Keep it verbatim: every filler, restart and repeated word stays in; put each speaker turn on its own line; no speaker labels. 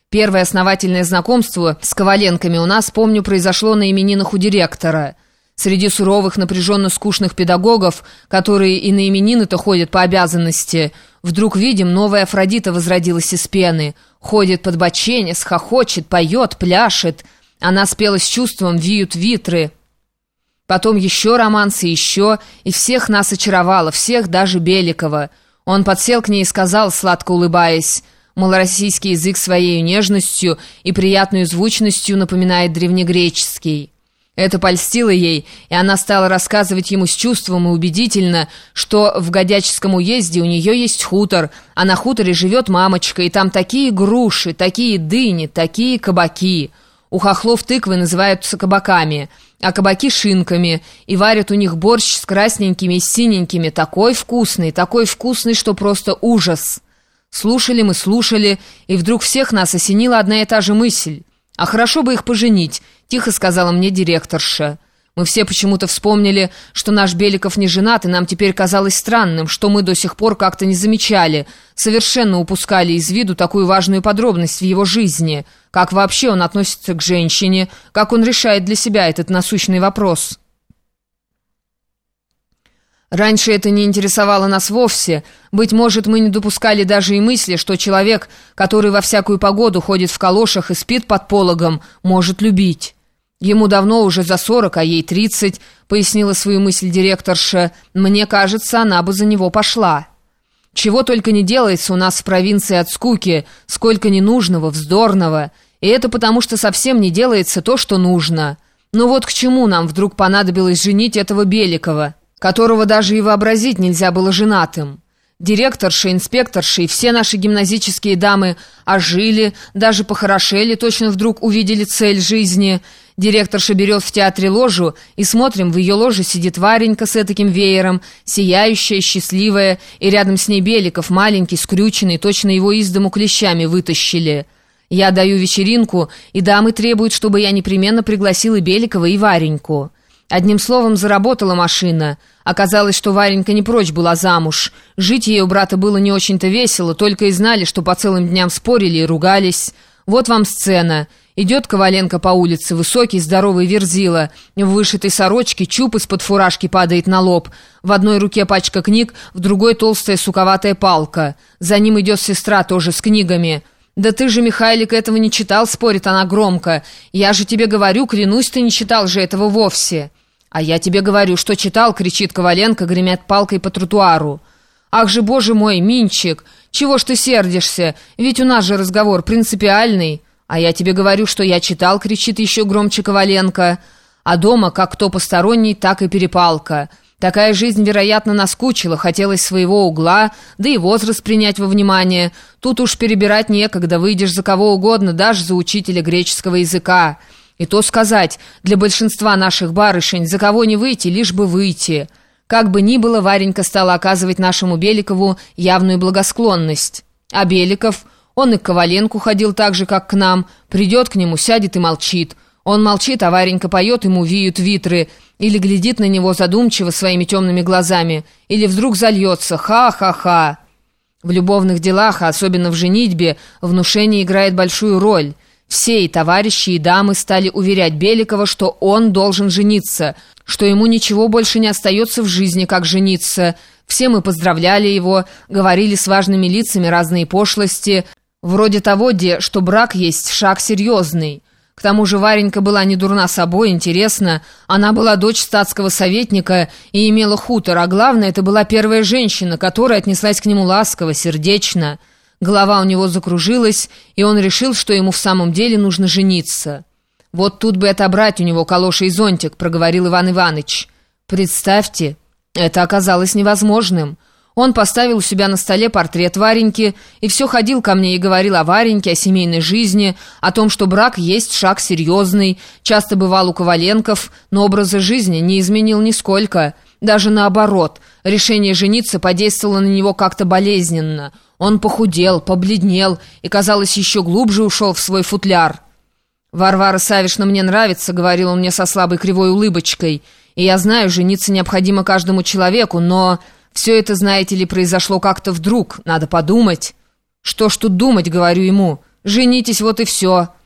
Первое основательное знакомство с Коваленками у нас, помню, произошло на именинах у директора. Среди суровых, напряженно-скучных педагогов, которые и на именины-то ходят по обязанности, вдруг видим, новая Афродита возродилась из пены. Ходит под боченец, хохочет, поет, пляшет. Она спела с чувством «Виют витры». Потом еще романсы, еще, и всех нас очаровало, всех, даже Беликова. Он подсел к ней и сказал, сладко улыбаясь, малороссийский язык своей нежностью и приятной звучностью напоминает древнегреческий. Это польстило ей, и она стала рассказывать ему с чувством и убедительно, что в Годячском уезде у нее есть хутор, а на хуторе живет мамочка, и там такие груши, такие дыни, такие кабаки. У хохлов тыквы называются кабаками, а кабаки шинками, и варят у них борщ с красненькими и синенькими, такой вкусный, такой вкусный, что просто ужас. Слушали мы, слушали, и вдруг всех нас осенила одна и та же мысль. «А хорошо бы их поженить», — тихо сказала мне директорша. Мы все почему-то вспомнили, что наш Беликов не женат, и нам теперь казалось странным, что мы до сих пор как-то не замечали, совершенно упускали из виду такую важную подробность в его жизни, как вообще он относится к женщине, как он решает для себя этот насущный вопрос. Раньше это не интересовало нас вовсе. Быть может, мы не допускали даже и мысли, что человек, который во всякую погоду ходит в калошах и спит под пологом, может любить. Ему давно уже за сорок, а ей тридцать, пояснила свою мысль директорша. Мне кажется, она бы за него пошла. Чего только не делается у нас в провинции от скуки, сколько ненужного, вздорного. И это потому, что совсем не делается то, что нужно. Но вот к чему нам вдруг понадобилось женить этого Беликова, которого даже и вообразить нельзя было женатым. Директорша, инспекторша и все наши гимназические дамы ожили, даже похорошели, точно вдруг увидели цель жизни. Директорша берет в театре ложу, и смотрим, в ее ложе сидит Варенька с этаким веером, сияющая, счастливая, и рядом с ней Беликов, маленький, скрюченный, точно его из дому клещами вытащили. Я даю вечеринку, и дамы требуют, чтобы я непременно пригласила Беликова и Вареньку. Одним словом, заработала машина. Оказалось, что Варенька не прочь была замуж. Жить ей у брата было не очень-то весело, только и знали, что по целым дням спорили и ругались. Вот вам сцена. Идет Коваленко по улице, высокий, здоровый верзила. В вышитой сорочке чуб из-под фуражки падает на лоб. В одной руке пачка книг, в другой толстая суковатая палка. За ним идет сестра, тоже с книгами. «Да ты же, Михайлик, этого не читал», — спорит она громко. «Я же тебе говорю, клянусь, ты не читал же этого вовсе». «А я тебе говорю, что читал», — кричит Коваленко, гремят палкой по тротуару. «Ах же, боже мой, Минчик, чего ж ты сердишься? Ведь у нас же разговор принципиальный». «А я тебе говорю, что я читал», — кричит еще громче Коваленко. А дома, как кто посторонний, так и перепалка. Такая жизнь, вероятно, наскучила, хотелось своего угла, да и возраст принять во внимание. Тут уж перебирать некогда, выйдешь за кого угодно, даже за учителя греческого языка. И то сказать, для большинства наших барышень за кого не выйти, лишь бы выйти. Как бы ни было, Варенька стала оказывать нашему Беликову явную благосклонность. А Беликов, он и к Коваленку ходил так же, как к нам, придет к нему, сядет и молчит. Он молчит, а Варенька поет ему «Виют витры», или глядит на него задумчиво своими темными глазами, или вдруг зальется «Ха-ха-ха». В любовных делах, а особенно в женитьбе, внушение играет большую роль. Все, и товарищи, и дамы, стали уверять Беликова, что он должен жениться, что ему ничего больше не остается в жизни, как жениться. Все мы поздравляли его, говорили с важными лицами разные пошлости, вроде того, где, что брак есть шаг серьезный. К тому же Варенька была не дурна собой, интересно. Она была дочь статского советника и имела хутор, а главное, это была первая женщина, которая отнеслась к нему ласково, сердечно. Голова у него закружилась, и он решил, что ему в самом деле нужно жениться. «Вот тут бы отобрать у него калоши и зонтик», — проговорил Иван Иваныч. Представьте, это оказалось невозможным. Он поставил у себя на столе портрет Вареньки и все ходил ко мне и говорил о Вареньке, о семейной жизни, о том, что брак есть шаг серьезный, часто бывал у Коваленков, но образа жизни не изменил нисколько. Даже наоборот, решение жениться подействовало на него как-то болезненно. Он похудел, побледнел и, казалось, еще глубже ушел в свой футляр. «Варвара Савишна мне нравится», — говорил он мне со слабой кривой улыбочкой, «и я знаю, жениться необходимо каждому человеку, но все это, знаете ли, произошло как-то вдруг, надо подумать». «Что ж тут думать», — говорю ему, Женитесь, вот и все.